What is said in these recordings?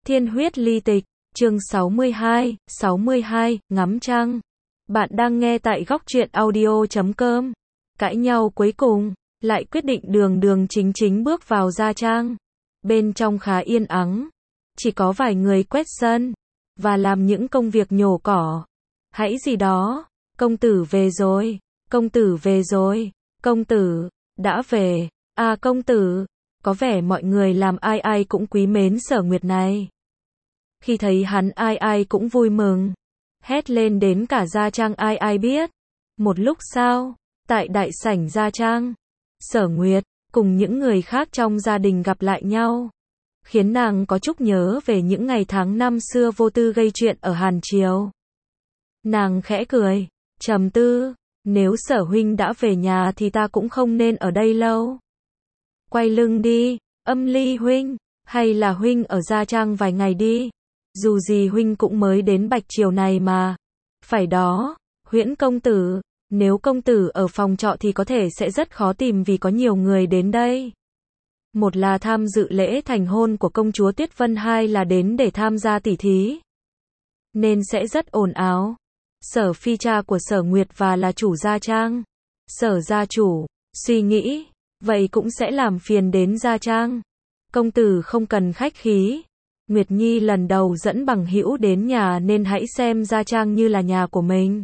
Thiên huyết ly tịch, chương 62, ngắm trăng. Bạn đang nghe tại góc truyện audio.com. Cãi nhau cuối cùng, lại quyết định đường đường chính chính bước vào gia trang. Bên trong khá yên ắng, chỉ có vài người quét sân, và làm những công việc nhổ cỏ. Hãy gì đó, công tử về rồi, công tử về rồi, công tử, đã về, à công tử. Có vẻ mọi người làm ai ai cũng quý mến Sở Nguyệt này. Khi thấy hắn ai ai cũng vui mừng, hét lên đến cả gia trang ai ai biết. Một lúc sau, tại đại sảnh gia trang, Sở Nguyệt cùng những người khác trong gia đình gặp lại nhau, khiến nàng có chút nhớ về những ngày tháng năm xưa vô tư gây chuyện ở Hàn Triều. Nàng khẽ cười, trầm tư, nếu Sở huynh đã về nhà thì ta cũng không nên ở đây lâu. Quay lưng đi, Âm Ly huynh, hay là huynh ở gia trang vài ngày đi. Dù gì huynh cũng mới đến Bạch Triều này mà. Phải đó, Huyễn công tử, nếu công tử ở phòng trọ thì có thể sẽ rất khó tìm vì có nhiều người đến đây. Một là tham dự lễ thành hôn của công chúa Tuyết Vân, hai là đến để tham gia tỉ thí. Nên sẽ rất ồn ào. Sở phi cha của Sở Nguyệt và là chủ gia trang. Sở gia chủ, suy nghĩ, vậy cũng sẽ làm phiền đến gia trang. Công tử không cần khách khí. Nguyệt Nhi lần đầu dẫn bằng hữu đến nhà nên hãy xem gia trang như là nhà của mình.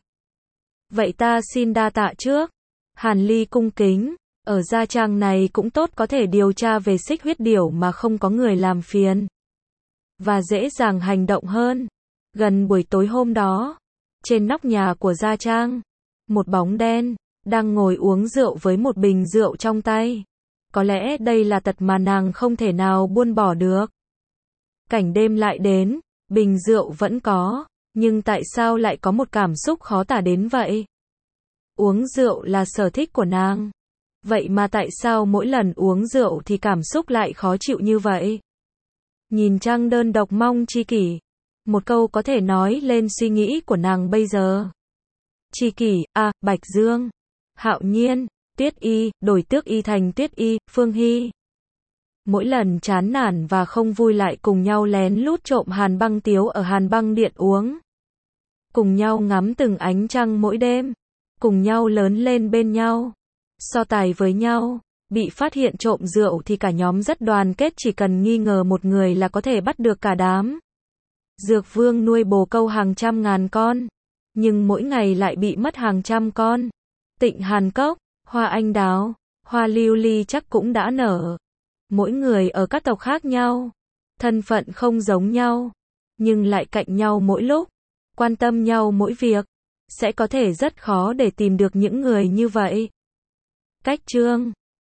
Vậy ta xin đa tạ trước. Hàn Ly cung kính, ở gia trang này cũng tốt, có thể điều tra về xích huyết điểu mà không có người làm phiền. Và dễ dàng hành động hơn. Gần buổi tối hôm đó, trên nóc nhà của gia trang, một bóng đen đang ngồi uống rượu với một bình rượu trong tay. Có lẽ đây là tật mà nàng không thể nào buông bỏ được. Cảnh đêm lại đến, bình rượu vẫn có, nhưng tại sao lại có một cảm xúc khó tả đến vậy? Uống rượu là sở thích của nàng. Vậy mà tại sao mỗi lần uống rượu thì cảm xúc lại khó chịu như vậy? Nhìn trăng đơn độc mong tri kỷ. Một câu có thể nói lên suy nghĩ của nàng bây giờ. Tri kỷ, à, Bạch Dương, Hạo Nhiên, Tuyết Y, đổi Tước Y thành Tuyết Y, Phương Hy. Mỗi lần chán nản và không vui lại cùng nhau lén lút trộm hàn băng tiếu ở hàn băng điện uống. Cùng nhau ngắm từng ánh trăng mỗi đêm. Cùng nhau lớn lên bên nhau. So tài với nhau. Bị phát hiện trộm rượu thì cả nhóm rất đoàn kết, chỉ cần nghi ngờ một người là có thể bắt được cả đám. Dược Vương nuôi bồ câu hàng trăm ngàn con, nhưng mỗi ngày lại bị mất hàng trăm con. Tịnh Hàn Cốc, hoa anh đào, hoa lưu ly chắc cũng đã nở. Mỗi người ở các tộc khác nhau, thân phận không giống nhau, nhưng lại cạnh nhau mỗi lúc, quan tâm nhau mỗi việc. Sẽ có thể rất khó để tìm được những người như vậy. Cách chương